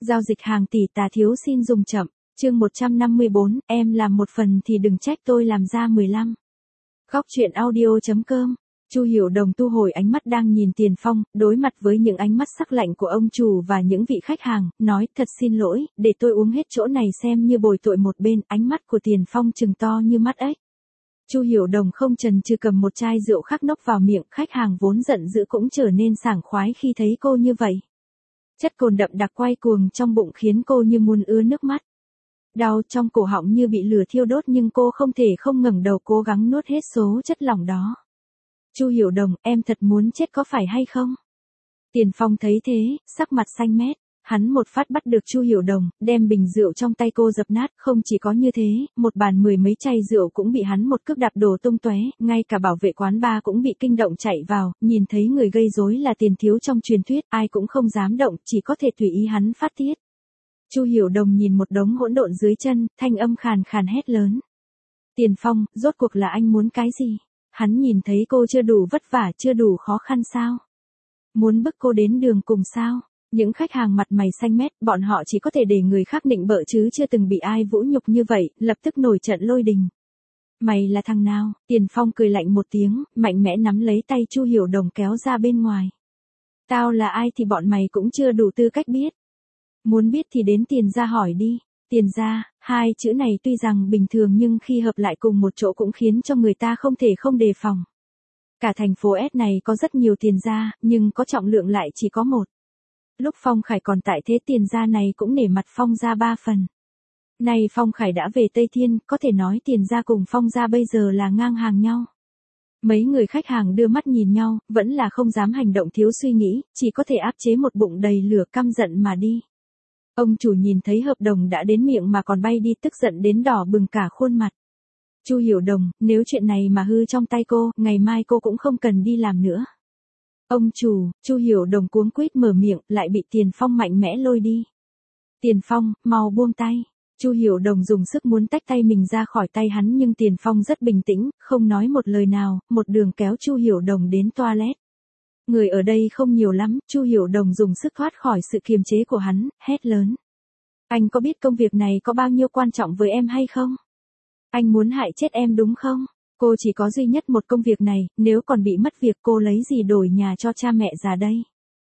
Giao dịch hàng tỷ tà thiếu xin dùng chậm. Chương 154, em làm một phần thì đừng trách tôi làm ra 15. Góc truyện audio.com. Chu Hiểu Đồng thu hồi ánh mắt đang nhìn Tiền Phong, đối mặt với những ánh mắt sắc lạnh của ông chủ và những vị khách hàng, nói thật xin lỗi, để tôi uống hết chỗ này xem như bồi tội một bên. Ánh mắt của Tiền Phong trừng to như mắt ếch. Chu Hiểu Đồng không chần chừ cầm một chai rượu khắc nốc vào miệng, khách hàng vốn giận dữ cũng trở nên sảng khoái khi thấy cô như vậy. Chất cồn đậm đặc quay cuồng trong bụng khiến cô như muốn ứa nước mắt. Đau trong cổ họng như bị lửa thiêu đốt nhưng cô không thể không ngẩng đầu cố gắng nuốt hết số chất lỏng đó. Chu Hiểu Đồng, em thật muốn chết có phải hay không? Tiền Phong thấy thế, sắc mặt xanh mét. Hắn một phát bắt được Chu Hiểu Đồng, đem bình rượu trong tay cô dập nát. Không chỉ có như thế, một bàn mười mấy chai rượu cũng bị hắn một cước đạp đổ tung tóe. Ngay cả bảo vệ quán bar cũng bị kinh động chạy vào. Nhìn thấy người gây rối là Tiền thiếu trong truyền thuyết, ai cũng không dám động, chỉ có thể tùy ý hắn phát tiết. Chu Hiểu Đồng nhìn một đống hỗn độn dưới chân, thanh âm khàn khàn hét lớn. Tiền Phong, rốt cuộc là anh muốn cái gì? Hắn nhìn thấy cô chưa đủ vất vả, chưa đủ khó khăn sao? Muốn bức cô đến đường cùng sao? Những khách hàng mặt mày xanh mét, bọn họ chỉ có thể để người khác nịnh bợ chứ chưa từng bị ai vũ nhục như vậy, lập tức nổi trận lôi đình. Mày là thằng nào? Tiền Phong cười lạnh một tiếng, mạnh mẽ nắm lấy tay Chu Hiểu Đồng kéo ra bên ngoài. Tao là ai thì bọn mày cũng chưa đủ tư cách biết. Muốn biết thì đến Tiền gia hỏi đi. Tiền gia, hai chữ này tuy rằng bình thường nhưng khi hợp lại cùng một chỗ cũng khiến cho người ta không thể không đề phòng. Cả thành phố S này có rất nhiều Tiền gia, nhưng có trọng lượng lại chỉ có một. Lúc Phong Khải còn tại thế Tiền gia này cũng nể mặt Phong gia 3 phần. Nay Phong Khải đã về Tây Thiên, có thể nói Tiền gia cùng Phong gia bây giờ là ngang hàng nhau. Mấy người khách hàng đưa mắt nhìn nhau, vẫn là không dám hành động thiếu suy nghĩ, chỉ có thể áp chế một bụng đầy lửa căm giận mà đi. Ông chủ nhìn thấy hợp đồng đã đến miệng mà còn bay đi tức giận đến đỏ bừng cả khuôn mặt. Chu Hiểu Đồng, nếu chuyện này mà hư trong tay cô, ngày mai cô cũng không cần đi làm nữa. Ông chủ, Chu Hiểu Đồng cuống quýt mở miệng, lại bị Tiền Phong mạnh mẽ lôi đi. Tiền Phong, mau buông tay. Chu Hiểu Đồng dùng sức muốn tách tay mình ra khỏi tay hắn nhưng Tiền Phong rất bình tĩnh, không nói một lời nào, một đường kéo Chu Hiểu Đồng đến toilet. Người ở đây không nhiều lắm, Chu Hiểu Đồng dùng sức thoát khỏi sự kiềm chế của hắn, hét lớn. Anh có biết công việc này có bao nhiêu quan trọng với em hay không? Anh muốn hại chết em đúng không? Cô chỉ có duy nhất một công việc này, nếu còn bị mất việc cô lấy gì đổi nhà cho cha mẹ già đây?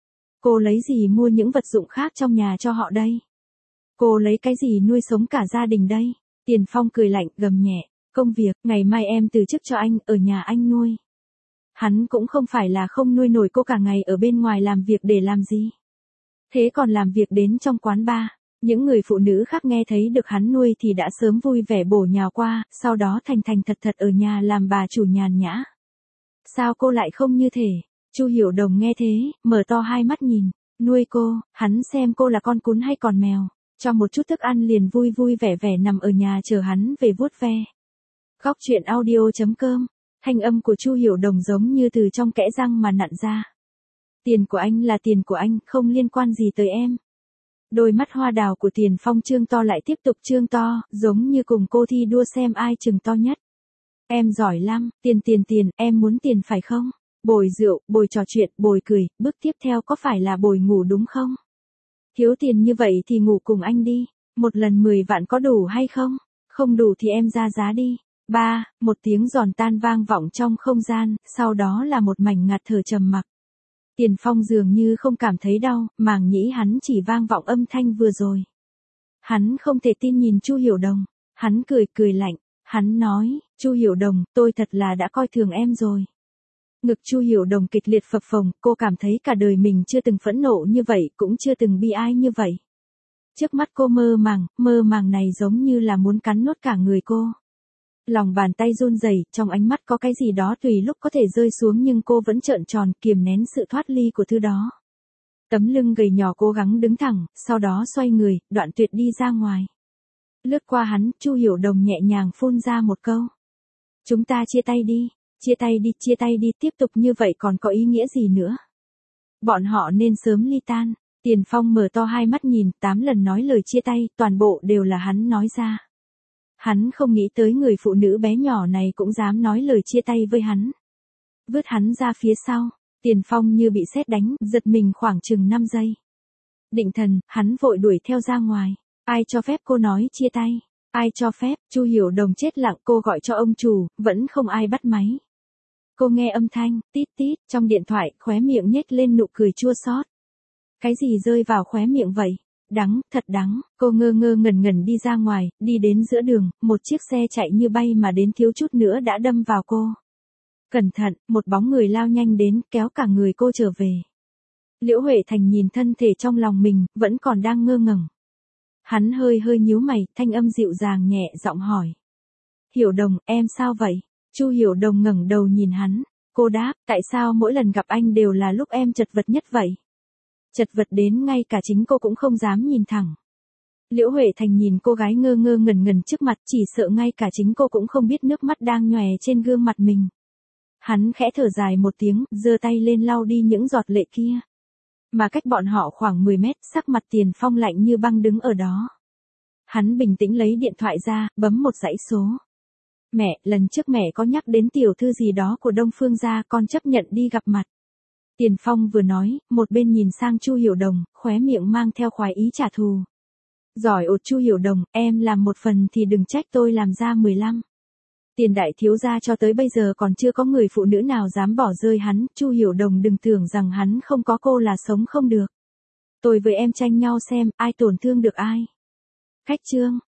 Cô lấy gì mua những vật dụng khác trong nhà cho họ đây? Cô lấy cái gì nuôi sống cả gia đình đây? Tiền Phong cười lạnh, gầm nhẹ. Công việc, ngày mai em từ chức cho anh, ở nhà anh nuôi. Hắn cũng không phải là không nuôi nổi cô cả ngày ở bên ngoài làm việc để làm gì. Thế còn làm việc đến trong quán bar. Những người phụ nữ khác nghe thấy được hắn nuôi thì đã sớm vui vẻ bổ nhào qua, sau đó thành thành thật thật ở nhà làm bà chủ nhàn nhã. Sao cô lại không như thế? Chu Hiểu Đồng nghe thế, mở to hai mắt nhìn. Nuôi cô, hắn xem cô là con cún hay con mèo. Cho một chút thức ăn liền vui vui vẻ vẻ nằm ở nhà chờ hắn về vuốt ve. Góc truyện audio.com. Thanh âm của Chu Hiểu Đồng giống như từ trong kẽ răng mà nặn ra. Tiền của anh là tiền của anh, không liên quan gì tới em. Đôi mắt hoa đào của Tiền Phong trương to lại tiếp tục trương to, giống như cùng cô thi đua xem ai trừng to nhất. Em giỏi lắm, tiền, em muốn tiền phải không? Bồi rượu, bồi trò chuyện, bồi cười, bước tiếp theo có phải là bồi ngủ đúng không? Thiếu tiền như vậy thì ngủ cùng anh đi, một lần 10 vạn có đủ hay không? Không đủ thì em ra giá đi. Một tiếng giòn tan vang vọng trong không gian, sau đó là một mảnh ngạt thở trầm mặc. Tiền Phong dường như không cảm thấy đau, màng nhĩ hắn chỉ vang vọng âm thanh vừa rồi. Hắn không thể tin nhìn Chu Hiểu Đồng, hắn cười lạnh, hắn nói, Chu Hiểu Đồng, tôi thật là đã coi thường em rồi. Ngực Chu Hiểu Đồng kịch liệt phập phồng, cô cảm thấy cả đời mình chưa từng phẫn nộ như vậy, cũng chưa từng bi ai như vậy. Trước mắt cô mơ màng này giống như là muốn cắn nuốt cả người cô. Lòng bàn tay run rẩy, trong ánh mắt có cái gì đó tùy lúc có thể rơi xuống nhưng cô vẫn trợn tròn, kiềm nén sự thoát ly của thứ đó. Tấm lưng gầy nhỏ cố gắng đứng thẳng, sau đó xoay người, đoạn tuyệt đi ra ngoài. Lướt qua hắn, Chu Hiểu Đồng nhẹ nhàng phun ra một câu. Chúng ta chia tay đi, tiếp tục như vậy còn có ý nghĩa gì nữa? Bọn họ nên sớm ly tan. Tiền Phong mở to hai mắt nhìn, 8 lần nói lời chia tay, toàn bộ đều là hắn nói ra. Hắn không nghĩ tới người phụ nữ bé nhỏ này cũng dám nói lời chia tay với hắn. Vứt hắn ra phía sau, Tiền Phong như bị sét đánh, giật mình khoảng chừng 5 giây. Định thần, hắn vội đuổi theo ra ngoài. Ai cho phép cô nói chia tay? Ai cho phép? Chu Hiểu Đồng chết lặng, cô gọi cho ông chủ, vẫn không ai bắt máy. Cô nghe âm thanh, tít tít, trong điện thoại, khóe miệng nhếch lên nụ cười chua xót. Cái gì rơi vào khóe miệng vậy? Đắng, thật đắng, cô ngơ ngơ ngẩn ngẩn đi ra ngoài, đi đến giữa đường, một chiếc xe chạy như bay mà đến thiếu chút nữa đã đâm vào cô. Cẩn thận, một bóng người lao nhanh đến, kéo cả người cô trở về. Liễu Huệ Thành nhìn thân thể trong lòng mình, vẫn còn đang ngơ ngẩn. Hắn hơi hơi nhíu mày, thanh âm dịu dàng nhẹ giọng hỏi. Hiểu Đồng, em sao vậy? Chu Hiểu Đồng ngẩng đầu nhìn hắn. Cô đáp, tại sao mỗi lần gặp anh đều là lúc em chật vật nhất vậy? Chật vật đến ngay cả chính cô cũng không dám nhìn thẳng. Liễu Huệ Thành nhìn cô gái ngơ ngơ ngẩn ngẩn trước mặt, chỉ sợ ngay cả chính cô cũng không biết nước mắt đang nhòe trên gương mặt mình. Hắn khẽ thở dài một tiếng, giơ tay lên lau đi những giọt lệ kia. Mà cách bọn họ khoảng 10 mét, sắc mặt Tiền Phong lạnh như băng đứng ở đó. Hắn bình tĩnh lấy điện thoại ra, bấm một dãy số. Mẹ, lần trước mẹ có nhắc đến tiểu thư gì đó của Đông Phương gia, con chấp nhận đi gặp mặt. Tiền Phong vừa nói, một bên nhìn sang Chu Hiểu Đồng, khóe miệng mang theo khoái ý trả thù. Giỏi ột Chu Hiểu Đồng, em làm một phần thì đừng trách tôi làm ra 15. Tiền đại thiếu gia cho tới bây giờ còn chưa có người phụ nữ nào dám bỏ rơi hắn, Chu Hiểu Đồng đừng tưởng rằng hắn không có cô là sống không được. Tôi với em tranh nhau xem, ai tổn thương được ai. Khách chương.